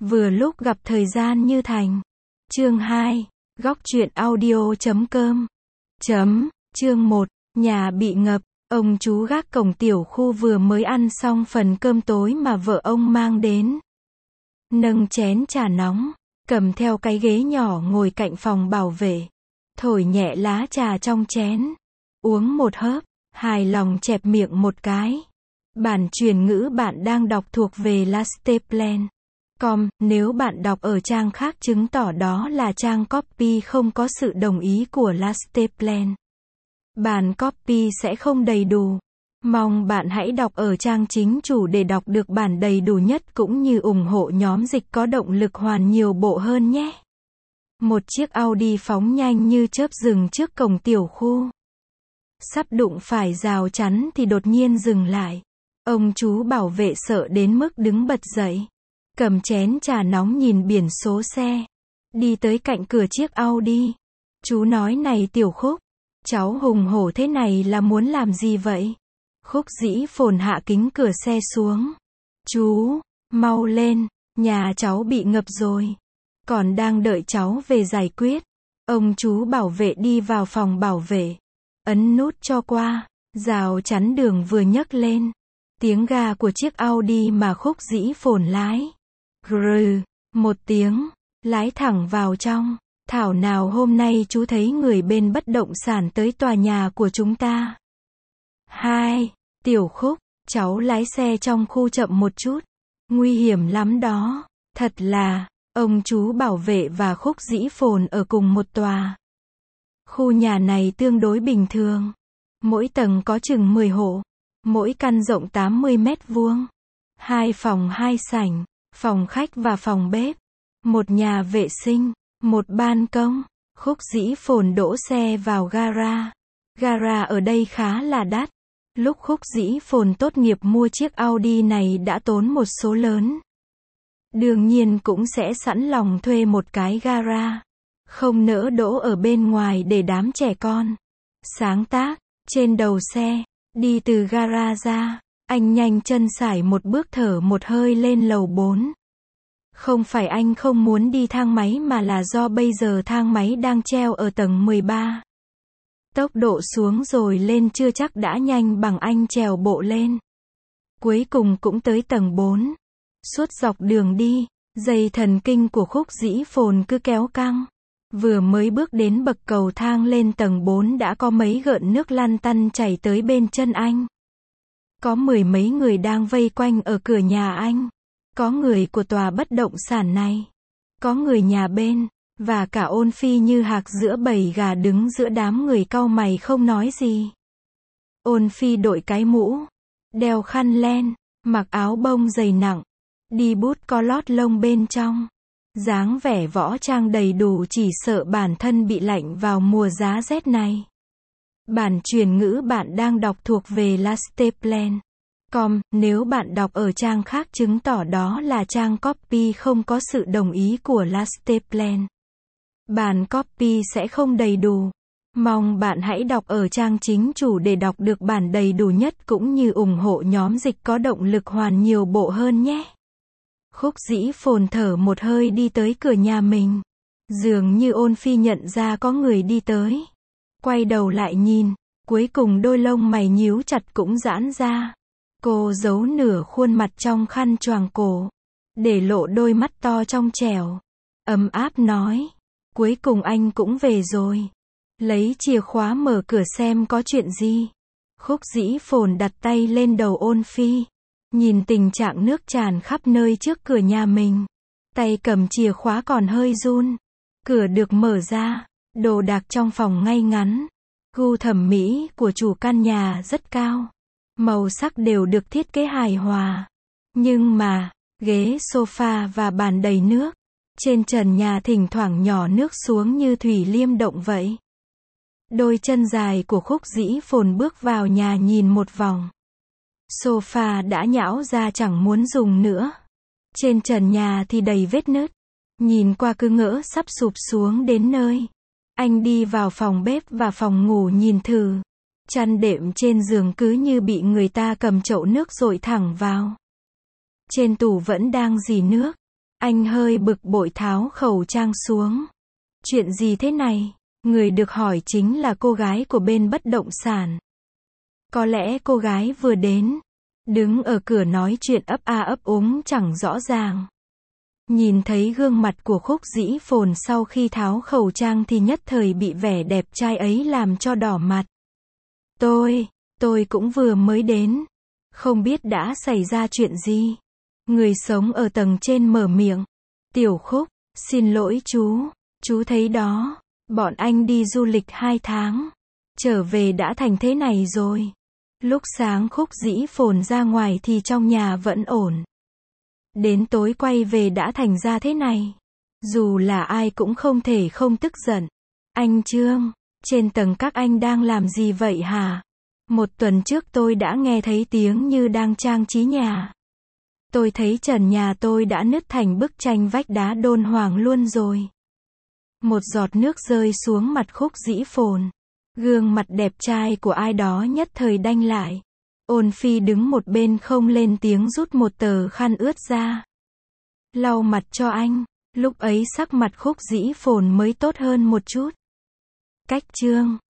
Vừa lúc gặp thời gian như thành. Chương 2. Góc truyện audio.com. Chương 1. Nhà bị ngập. Ông chú gác cổng tiểu khu vừa mới ăn xong phần cơm tối mà vợ ông mang đến. Nâng chén trà nóng, cầm theo cái ghế nhỏ ngồi cạnh phòng bảo vệ. Thổi nhẹ lá trà trong chén. Uống một hớp, hài lòng chẹp miệng một cái. Bản truyền ngữ bạn đang đọc thuộc về lasteplan.com, nếu bạn đọc ở trang khác chứng tỏ đó là trang copy không có sự đồng ý của Lasteplan. Bản copy sẽ không đầy đủ. Mong bạn hãy đọc ở trang chính chủ để đọc được bản đầy đủ nhất cũng như ủng hộ nhóm dịch có động lực hoàn nhiều bộ hơn nhé. Một chiếc Audi phóng nhanh như chớp dừng trước cổng tiểu khu. Sắp đụng phải rào chắn thì đột nhiên dừng lại. Ông chú bảo vệ sợ đến mức đứng bật dậy. Cầm chén trà nóng nhìn biển số xe. Đi tới cạnh cửa chiếc Audi. Chú nói này Tiểu Khúc. Cháu hùng hổ thế này là muốn làm gì vậy? Khúc Dĩ Phồn hạ kính cửa xe xuống. Chú, mau lên, nhà cháu bị ngập rồi. Còn đang đợi cháu về giải quyết. Ông chú bảo vệ đi vào phòng bảo vệ. Ấn nút cho qua. Rào chắn đường vừa nhấc lên. Tiếng ga của chiếc Audi mà Khúc Dĩ Phồn lái. Grrr, một tiếng, lái thẳng vào trong. Thảo nào hôm nay chú thấy người bên bất động sản tới tòa nhà của chúng ta. Tiểu Khúc, cháu lái xe trong khu chậm một chút. Nguy hiểm lắm đó. Thật là, ông chú bảo vệ và Khúc Dĩ Phồn ở cùng một tòa. Khu nhà này tương đối bình thường. Mỗi tầng có chừng 10 hộ. Mỗi căn rộng 80 mét vuông. 2 phòng 2 sảnh, phòng khách và phòng bếp. Một nhà vệ sinh, một ban công. Khúc Dĩ Phồn đỗ xe vào gara. Gara ở đây khá là đắt. Lúc Khúc Dĩ Phồn tốt nghiệp mua chiếc Audi này đã tốn một số lớn. Đương nhiên cũng sẽ sẵn lòng thuê một cái gara. Không nỡ đỗ ở bên ngoài để đám trẻ con sáng tác. Trên đầu xe, đi từ gara ra, anh nhanh chân sải một bước thở một hơi lên lầu 4. Không phải anh không muốn đi thang máy mà là do bây giờ thang máy đang treo ở tầng 13. Tốc độ xuống rồi lên chưa chắc đã nhanh bằng anh trèo bộ lên. Cuối cùng cũng tới tầng 4. Suốt dọc đường đi, dây thần kinh của Khúc Dĩ Phồn cứ kéo căng. Vừa mới bước đến bậc cầu thang lên tầng 4 đã có mấy gợn nước lăn tăn chảy tới bên chân anh. Có 10 mấy người đang vây quanh ở cửa nhà anh. Có người của tòa bất động sản này. Có người nhà bên. Và cả Ôn Phi như hạc giữa bầy gà đứng giữa đám người cau mày không nói gì. Ôn Phi đội cái mũ. Đeo khăn len. Mặc áo bông dày nặng. Đi bút có lót lông bên trong. Dáng vẻ võ trang đầy đủ chỉ sợ bản thân bị lạnh vào mùa giá rét này. Bản truyền ngữ bạn đang đọc thuộc về Lasteplan.com, nếu bạn đọc ở trang khác chứng tỏ đó là trang copy không có sự đồng ý của Lasteplan. Bản copy sẽ không đầy đủ. Mong bạn hãy đọc ở trang chính chủ để đọc được bản đầy đủ nhất cũng như ủng hộ nhóm dịch có động lực hoàn nhiều bộ hơn nhé. Khúc Dĩ Phồn thở một hơi đi tới cửa nhà mình. Dường như Ôn Phi nhận ra có người đi tới. Quay đầu lại nhìn, cuối cùng đôi lông mày nhíu chặt cũng giãn ra. Cô giấu nửa khuôn mặt trong khăn choàng cổ, để lộ đôi mắt to trong trẻo. Ấm áp nói, cuối cùng anh cũng về rồi. Lấy chìa khóa mở cửa xem có chuyện gì. Khúc Dĩ Phồn đặt tay lên đầu Ôn Phi. Nhìn tình trạng nước tràn khắp nơi trước cửa nhà mình. Tay cầm chìa khóa còn hơi run. Cửa được mở ra. Đồ đạc trong phòng ngay ngắn. Gu thẩm mỹ của chủ căn nhà rất cao. Màu sắc đều được thiết kế hài hòa. Nhưng mà, ghế sofa và bàn đầy nước. Trên trần nhà thỉnh thoảng nhỏ nước xuống như thủy liêm động vậy. Đôi chân dài của Khúc Dĩ Phồn bước vào nhà nhìn một vòng. Sofa đã nhão ra chẳng muốn dùng nữa. Trên trần nhà thì đầy vết nứt. Nhìn qua cứ ngỡ sắp sụp xuống đến nơi. Anh đi vào phòng bếp và phòng ngủ nhìn thử. Chăn đệm trên giường cứ như bị người ta cầm chậu nước dội thẳng vào. Trên tủ vẫn đang rỉ nước. Anh hơi bực bội tháo khẩu trang xuống. Chuyện gì thế này? Người được hỏi chính là cô gái của bên bất động sản. Có lẽ cô gái vừa đến, đứng ở cửa nói chuyện ấp a ấp úng chẳng rõ ràng. Nhìn thấy gương mặt của Khúc Dĩ Phồn sau khi tháo khẩu trang thì nhất thời bị vẻ đẹp trai ấy làm cho đỏ mặt. Tôi cũng vừa mới đến. Không biết đã xảy ra chuyện gì. Người sống ở tầng trên mở miệng. Tiểu Khúc, xin lỗi chú thấy đó, bọn anh đi du lịch 2 tháng. Trở về đã thành thế này rồi. Lúc sáng Khúc Dĩ Phồn ra ngoài thì trong nhà vẫn ổn. Đến tối quay về đã thành ra thế này. Dù là ai cũng không thể không tức giận. Anh Trương, trên tầng các anh đang làm gì vậy hả? 1 tuần trước tôi đã nghe thấy tiếng như đang trang trí nhà. Tôi thấy trần nhà tôi đã nứt thành bức tranh vách đá đôn hoàng luôn rồi. Một giọt nước rơi xuống mặt Khúc Dĩ Phồn. Gương mặt đẹp trai của ai đó nhất thời đanh lại. Ôn Phi đứng một bên không lên tiếng rút một tờ khăn ướt ra. Lau mặt cho anh. Lúc ấy sắc mặt Khúc Dĩ Phồn mới tốt hơn một chút. Cách Trương,